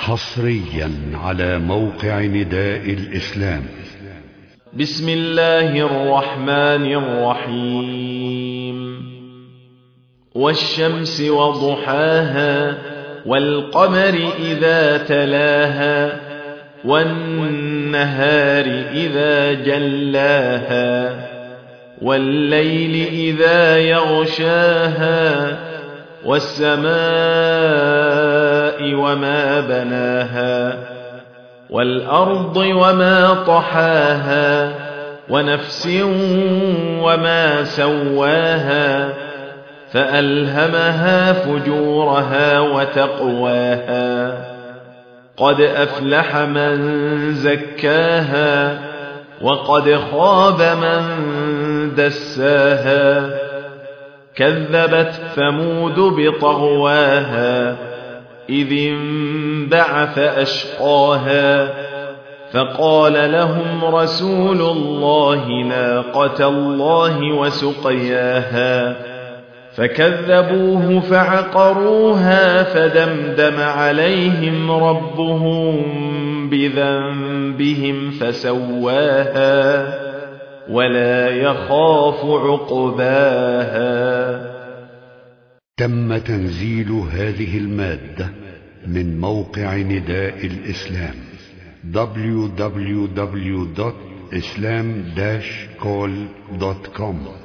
حصريا على موقع نداء الإسلام. بسم الله الرحمن الرحيم. والشمس وضحاها والقمر إذا تلاها والنهار إذا جلاها والليل إذا يغشاها والسماء وما بناها والأرض وما طحاها ونفس وما سواها فألهمها فجورها وتقواها قد أفلح من زكاها وقد خاب من دساها كذبت ثمود بطغواها إذ انبعث أشقاها فقال لهم رسول الله ناقة الله وسقياها فكذبوه فعقروها فدمدم عليهم ربهم بذنبهم فسواها ولا يخاف عقباها. تم تنزيل هذه المادة من موقع نداء الإسلام www.islam-call.com